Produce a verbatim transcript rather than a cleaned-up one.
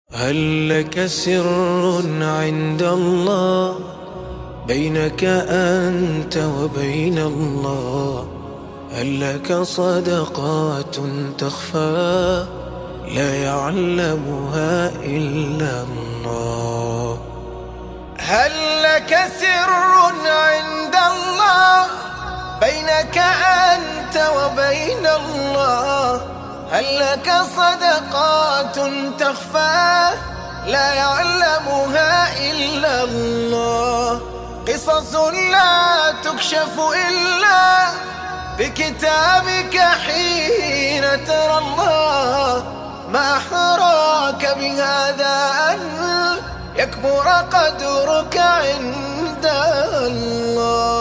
هل لك سر عند الله بينك أنت وبين الله؟ هل لك صدقات تخفى لا يعلمها إلا الله؟ هل لك سر عند الله بينك أنت وبين الله؟ هل لك صدقات تخفى لا يعلمها إلا الله؟ قصص لا تكشف إلا بكتابك حين ترى الله. ما أحراك بهذا أن يكبر قدرك عند الله.